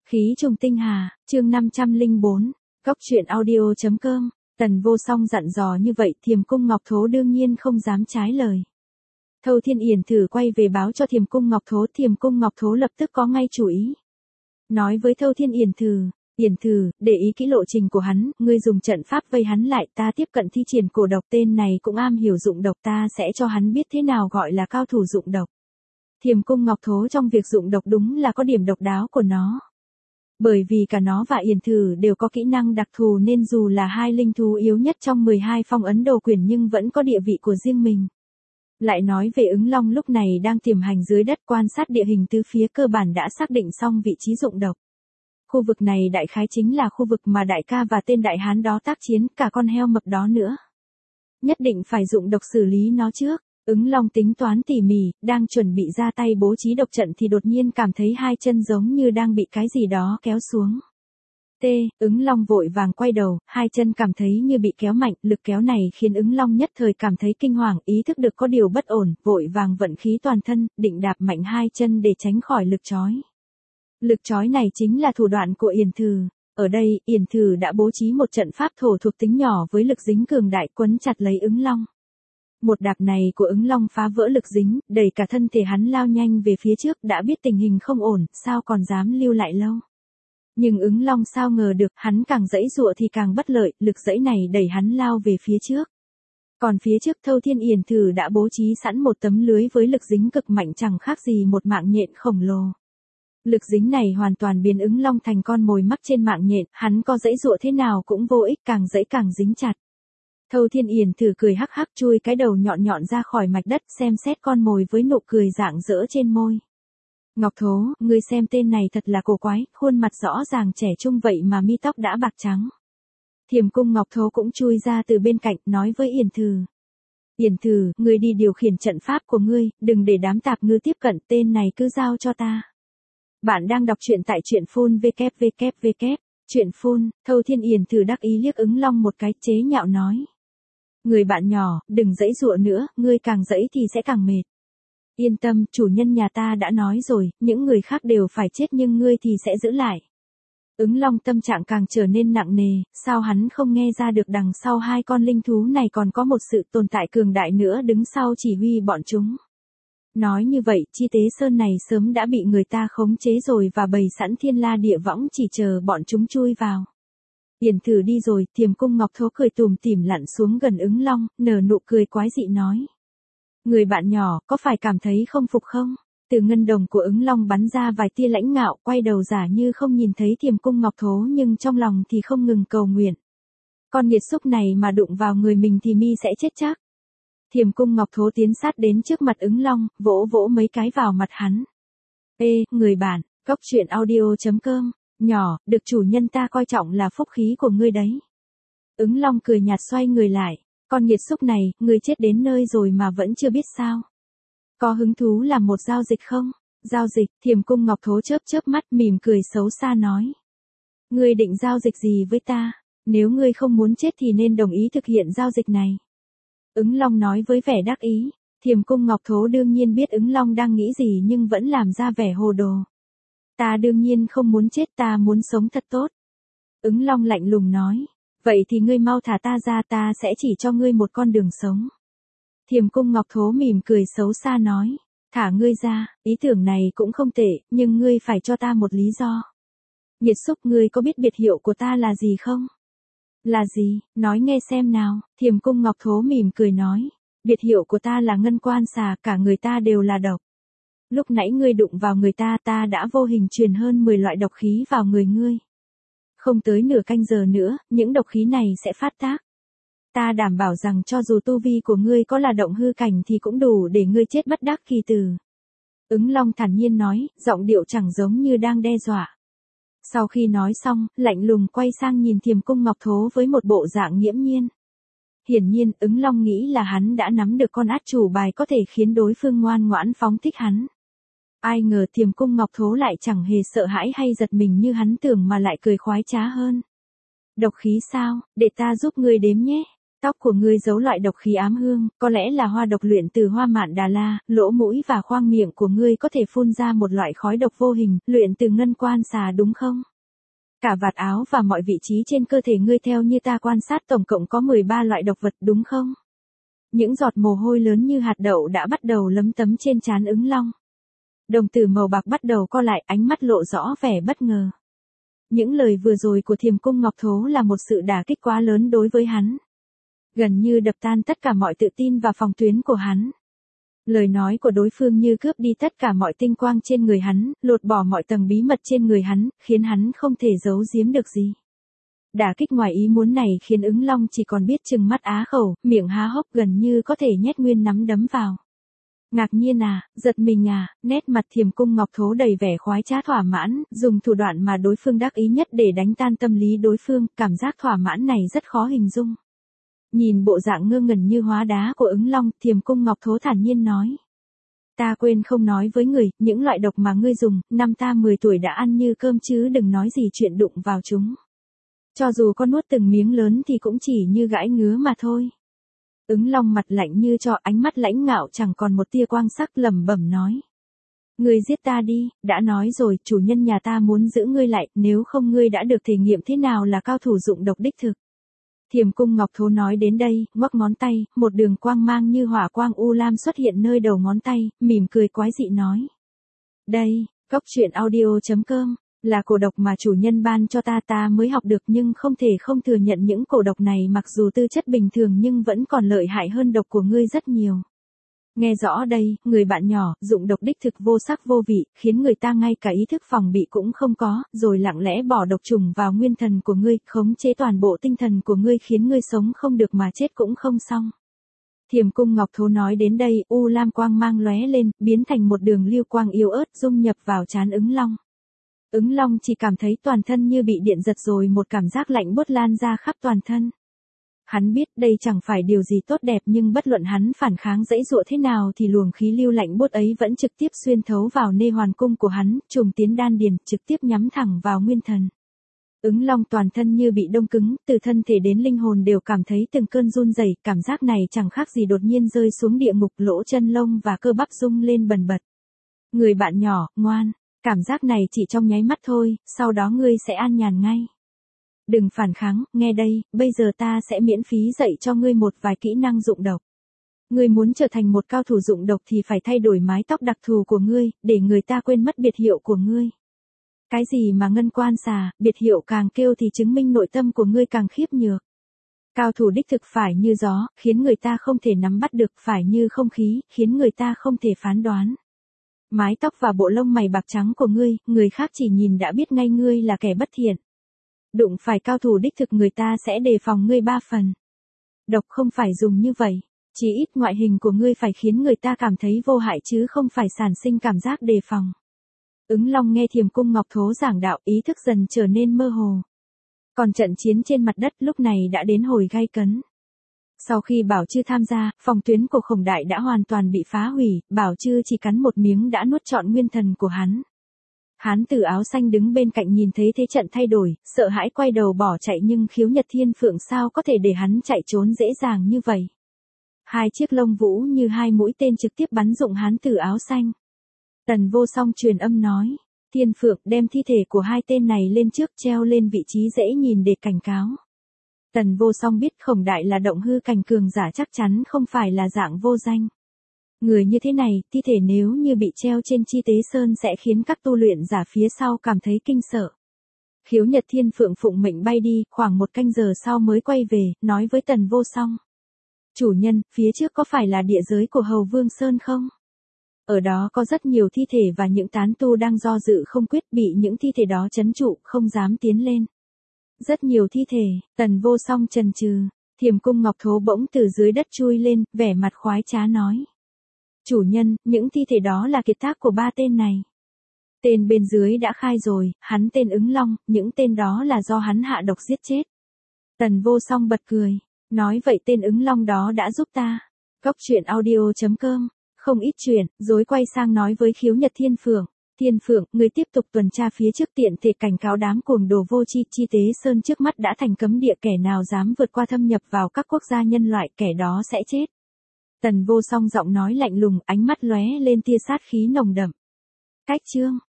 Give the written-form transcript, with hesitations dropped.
Khí trùng tinh hà, chương 504, Cóc truyện audio.com, Tần Vô Song dặn dò như vậy Thiềm Cung Ngọc Thố đương nhiên không dám trái lời. Thâu Thiên Yển thử quay về báo cho Thiềm Cung Ngọc Thố lập tức có ngay chủ ý. Nói với Thâu Thiên Yển thử, để ý kỹ lộ trình của hắn, ngươi dùng trận pháp vây hắn lại, ta tiếp cận thi triển cổ độc, tên này cũng am hiểu dụng độc, ta sẽ cho hắn biết thế nào gọi là cao thủ dụng độc. Thiềm Cung Ngọc Thố trong việc dụng độc đúng là có điểm độc đáo của nó. Bởi vì cả nó và Yển thử đều có kỹ năng đặc thù nên dù là hai linh thú yếu nhất trong 12 phong ấn đồ quyển nhưng vẫn có địa vị của riêng mình. Lại nói về ứng long lúc này đang tiềm hành dưới đất quan sát địa hình tứ phía cơ bản đã xác định xong vị trí dụng độc. Khu vực này đại khái chính là khu vực mà đại ca và tên đại hán đó tác chiến, cả con heo mập đó nữa. Nhất định phải dụng độc xử lý nó trước. Ứng long tính toán tỉ mỉ, đang chuẩn bị ra tay bố trí độc trận thì đột nhiên cảm thấy hai chân giống như đang bị cái gì đó kéo xuống. Ứng long vội vàng quay đầu, hai chân cảm thấy như bị kéo mạnh, lực kéo này khiến ứng long nhất thời cảm thấy kinh hoàng, ý thức được có điều bất ổn, vội vàng vận khí toàn thân, định đạp mạnh hai chân để tránh khỏi lực trói. Lực trói này chính là thủ đoạn của Yển thử. Ở đây, Yển thử đã bố trí một trận pháp thổ thuộc tính nhỏ với lực dính cường đại quấn chặt lấy ứng long. Một đạp này của ứng long phá vỡ lực dính, đẩy cả thân thể hắn lao nhanh về phía trước, đã biết tình hình không ổn, sao còn dám lưu lại lâu. Nhưng ứng long sao ngờ được, hắn càng giãy giụa thì càng bất lợi, lực giãy này đẩy hắn lao về phía trước. Còn phía trước Thâu Thiên Yển thử đã bố trí sẵn một tấm lưới với lực dính cực mạnh chẳng khác gì một mạng nhện khổng lồ. Lực dính này hoàn toàn biến ứng long thành con mồi mắc trên mạng nhện, hắn có giãy giụa thế nào cũng vô ích, càng giãy càng dính chặt. Thâu Thiên Yển thử cười hắc hắc chui cái đầu nhọn nhọn ra khỏi mạch đất xem xét con mồi với nụ cười rạng rỡ trên môi. Ngọc Thố, ngươi xem tên này thật là cổ quái, khuôn mặt rõ ràng trẻ trung vậy mà mi tóc đã bạc trắng. Thiềm Cung Ngọc Thố cũng chui ra từ bên cạnh nói với Yển thử. Yển thử, ngươi đi điều khiển trận pháp của ngươi, đừng để đám tạp ngư tiếp cận, tên này cứ giao cho ta. Bạn đang đọc truyện tại truyện phun www. Truyện phun, Thâu Thiên Yển thử đắc ý liếc ứng long một cái chế nhạo nói. Người bạn nhỏ, đừng giãy giụa nữa, ngươi càng giãy thì sẽ càng mệt. Yên tâm, chủ nhân nhà ta đã nói rồi, những người khác đều phải chết nhưng ngươi thì sẽ giữ lại. Ứng long tâm trạng càng trở nên nặng nề, sao hắn không nghe ra được đằng sau hai con linh thú này còn có một sự tồn tại cường đại nữa đứng sau chỉ huy bọn chúng. Nói như vậy, Chi Tế Sơn này sớm đã bị người ta khống chế rồi và bày sẵn thiên la địa võng chỉ chờ bọn chúng chui vào. Yển thử đi rồi, Thiềm Cung Ngọc Thố cười tủm tỉm lặn xuống gần ứng long, nở nụ cười quái dị nói. Người bạn nhỏ, có phải cảm thấy không phục không? Từ ngân đồng của ứng long bắn ra vài tia lãnh ngạo, quay đầu giả như không nhìn thấy Thiềm Cung Ngọc Thố nhưng trong lòng thì không ngừng cầu nguyện. Con nghiệt xúc này mà đụng vào người mình thì mi sẽ chết chắc. Thiềm Cung Ngọc Thố tiến sát đến trước mặt ứng long, vỗ vỗ mấy cái vào mặt hắn. Người bạn, Cóc truyện audio.com, nhỏ, được chủ nhân ta coi trọng là phúc khí của ngươi đấy. Ứng long cười nhạt xoay người lại, con nghiệt xúc này, ngươi chết đến nơi rồi mà vẫn chưa biết sao. Có hứng thú làm một giao dịch không? Giao dịch, Thiềm Cung Ngọc Thố chớp chớp mắt mỉm cười xấu xa nói. Ngươi định giao dịch gì với ta? Nếu ngươi không muốn chết thì nên đồng ý thực hiện giao dịch này. Ứng long nói với vẻ đắc ý, Thiềm Cung Ngọc Thố đương nhiên biết ứng long đang nghĩ gì nhưng vẫn làm ra vẻ hồ đồ. Ta đương nhiên không muốn chết, ta muốn sống thật tốt. Ứng long lạnh lùng nói, vậy thì ngươi mau thả ta ra, ta sẽ chỉ cho ngươi một con đường sống. Thiềm Cung Ngọc Thố mỉm cười xấu xa nói, thả ngươi ra, ý tưởng này cũng không tệ, nhưng ngươi phải cho ta một lý do. Nghiệt xúc, ngươi có biết biệt hiệu của ta là gì không? Là gì, nói nghe xem nào, Thiềm Cung Ngọc Thố mỉm cười nói, biệt hiệu của ta là ngân quan xà, cả người ta đều là độc. Lúc nãy ngươi đụng vào người ta, ta đã vô hình truyền hơn 10 loại độc khí vào người ngươi. Không tới nửa canh giờ nữa, những độc khí này sẽ phát tác. Ta đảm bảo rằng cho dù tu vi của ngươi có là động hư cảnh thì cũng đủ để ngươi chết bất đắc kỳ tử. Ứng long thản nhiên nói, giọng điệu chẳng giống như đang đe dọa. Sau khi nói xong, lạnh lùng quay sang nhìn Thiềm Cung Ngọc Thố với một bộ dạng nghiễm nhiên. Hiển nhiên, ứng long nghĩ là hắn đã nắm được con át chủ bài có thể khiến đối phương ngoan ngoãn phóng thích hắn. Ai ngờ Thiềm Cung Ngọc Thố lại chẳng hề sợ hãi hay giật mình như hắn tưởng mà lại cười khoái trá hơn. Độc khí sao, để ta giúp ngươi đếm nhé. Tóc của ngươi giấu loại độc khí ám hương, có lẽ là hoa độc luyện từ hoa mạn Đà La, lỗ mũi và khoang miệng của ngươi có thể phun ra một loại khói độc vô hình, luyện từ ngân quan xà đúng không? Cả vạt áo và mọi vị trí trên cơ thể ngươi theo như ta quan sát tổng cộng có 13 loại độc vật đúng không? Những giọt mồ hôi lớn như hạt đậu đã bắt đầu lấm tấm trên trán Ứng Long. Đồng tử màu bạc bắt đầu co lại, ánh mắt lộ rõ vẻ bất ngờ. Những lời vừa rồi của Thiềm Cung Ngọc Thố là một sự đả kích quá lớn đối với hắn. Gần như đập tan tất cả mọi tự tin và phòng tuyến của hắn. Lời nói của đối phương như cướp đi tất cả mọi tinh quang trên người hắn, lột bỏ mọi tầng bí mật trên người hắn, khiến hắn không thể giấu giếm được gì. Đả kích ngoài ý muốn này khiến Ứng Long chỉ còn biết trừng mắt á khẩu, miệng há hốc gần như có thể nhét nguyên nắm đấm vào. Ngạc nhiên à, giật mình à, nét mặt Thiềm Cung Ngọc Thố đầy vẻ khoái trá thỏa mãn, dùng thủ đoạn mà đối phương đắc ý nhất để đánh tan tâm lý đối phương, cảm giác thỏa mãn này rất khó hình dung. Nhìn bộ dạng ngơ ngẩn như hóa đá của Ứng Long, Thiềm Cung Ngọc Thố thản nhiên nói. Ta quên không nói với người, những loại độc mà ngươi dùng, năm ta 10 tuổi đã ăn như cơm chứ đừng nói gì chuyện đụng vào chúng. Cho dù có nuốt từng miếng lớn thì cũng chỉ như gãi ngứa mà thôi. Ứng Long mặt lạnh như cho, ánh mắt lãnh ngạo chẳng còn một tia quang sắc, lẩm bẩm nói. Ngươi giết ta đi, đã nói rồi, chủ nhân nhà ta muốn giữ ngươi lại, nếu không ngươi đã được thể nghiệm thế nào là cao thủ dụng độc đích thực. Thiềm Cung Ngọc Thố nói đến đây, ngoắc ngón tay, một đường quang mang như hỏa quang u lam xuất hiện nơi đầu ngón tay, mỉm cười quái dị nói. Đây, Cốc Truyện Audio.com, là cổ độc mà chủ nhân ban cho ta mới học được, nhưng không thể không thừa nhận những cổ độc này mặc dù tư chất bình thường nhưng vẫn còn lợi hại hơn độc của ngươi rất nhiều. Nghe rõ đây, người bạn nhỏ, dụng độc đích thực vô sắc vô vị, khiến người ta ngay cả ý thức phòng bị cũng không có, rồi lặng lẽ bỏ độc trùng vào nguyên thần của ngươi, khống chế toàn bộ tinh thần của ngươi khiến ngươi sống không được mà chết cũng không xong. Thiềm Cung Ngọc Thố nói đến đây, u lam quang mang lóe lên, biến thành một đường lưu quang yếu ớt dung nhập vào trán Ứng Long. Ứng Long chỉ cảm thấy toàn thân như bị điện giật rồi một cảm giác lạnh buốt lan ra khắp toàn thân. Hắn biết đây chẳng phải điều gì tốt đẹp nhưng bất luận hắn phản kháng dãy dụa thế nào thì luồng khí lưu lạnh buốt ấy vẫn trực tiếp xuyên thấu vào nê hoàn cung của hắn, trùng tiến đan điền, trực tiếp nhắm thẳng vào nguyên thần. Ứng Long toàn thân như bị đông cứng, từ thân thể đến linh hồn đều cảm thấy từng cơn run rẩy, cảm giác này chẳng khác gì đột nhiên rơi xuống địa ngục, lỗ chân lông và cơ bắp rung lên bần bật. Người bạn nhỏ, ngoan, cảm giác này chỉ trong nháy mắt thôi, sau đó ngươi sẽ an nhàn ngay. Đừng phản kháng, nghe đây, bây giờ ta sẽ miễn phí dạy cho ngươi một vài kỹ năng dụng độc. Ngươi muốn trở thành một cao thủ dụng độc thì phải thay đổi mái tóc đặc thù của ngươi, để người ta quên mất biệt hiệu của ngươi. Cái gì mà ngân quan xà, biệt hiệu càng kêu thì chứng minh nội tâm của ngươi càng khiếp nhược. Cao thủ đích thực phải như gió, khiến người ta không thể nắm bắt được, phải như không khí, khiến người ta không thể phán đoán. Mái tóc và bộ lông mày bạc trắng của ngươi, người khác chỉ nhìn đã biết ngay ngươi là kẻ bất thiện. Đụng phải cao thủ đích thực người ta sẽ đề phòng ngươi 3 phần. Độc không phải dùng như vậy, chỉ ít ngoại hình của ngươi phải khiến người ta cảm thấy vô hại chứ không phải sản sinh cảm giác đề phòng. Ứng Long nghe Thiềm Cung Ngọc Thố giảng đạo, ý thức dần trở nên mơ hồ. Còn trận chiến trên mặt đất lúc này đã đến hồi gay cấn. Sau khi Bảo Chư tham gia, phòng tuyến của Khổng Đại đã hoàn toàn bị phá hủy, Bảo Chư chỉ cắn một miếng đã nuốt trọn nguyên thần của hắn. Hán tử áo xanh đứng bên cạnh nhìn thấy thế trận thay đổi, sợ hãi quay đầu bỏ chạy nhưng Khiếu Nhật Thiên Phượng sao có thể để hắn chạy trốn dễ dàng như vậy. Hai chiếc lông vũ như hai mũi tên trực tiếp bắn dụng hán tử áo xanh. Tần Vô Song truyền âm nói, Thiên Phượng đem thi thể của hai tên này lên trước treo lên vị trí dễ nhìn để cảnh cáo. Tần Vô Song biết Khổng Đại là động hư cảnh cường giả chắc chắn không phải là dạng vô danh. Người như thế này, thi thể nếu như bị treo trên Chi Tế Sơn sẽ khiến các tu luyện giả phía sau cảm thấy kinh sợ. Khiếu Nhật Thiên Phượng phụng mệnh bay đi, khoảng 1 canh giờ sau mới quay về, nói với Tần Vô Song. Chủ nhân, phía trước có phải là địa giới của Hầu Vương Sơn không? Ở đó có rất nhiều thi thể và những tán tu đang do dự không quyết, bị những thi thể đó trấn trụ, không dám tiến lên. Rất nhiều thi thể, Tần Vô Song chần chừ, Thiềm Cung Ngọc Thố bỗng từ dưới đất chui lên, vẻ mặt khoái trá nói. Chủ nhân, những thi thể đó là kiệt tác của 3 tên này. Tên bên dưới đã khai rồi, hắn tên Ứng Long, những tên đó là do hắn hạ độc giết chết. Tần Vô Song bật cười, nói vậy tên Ứng Long đó đã giúp ta. Cốc Truyện Audio.com, không ít chuyện, rồi quay sang nói với Khiếu Nhật Thiên Phượng. Thiên Phượng, người tiếp tục tuần tra phía trước tiện thể cảnh cáo đám cuồng đồ vô tri, Chi Tế Sơn trước mắt đã thành cấm địa, kẻ nào dám vượt qua thâm nhập vào các quốc gia nhân loại, kẻ đó sẽ chết. Tần Vô Song giọng nói lạnh lùng, ánh mắt lóe lên tia sát khí nồng đậm. Cách chương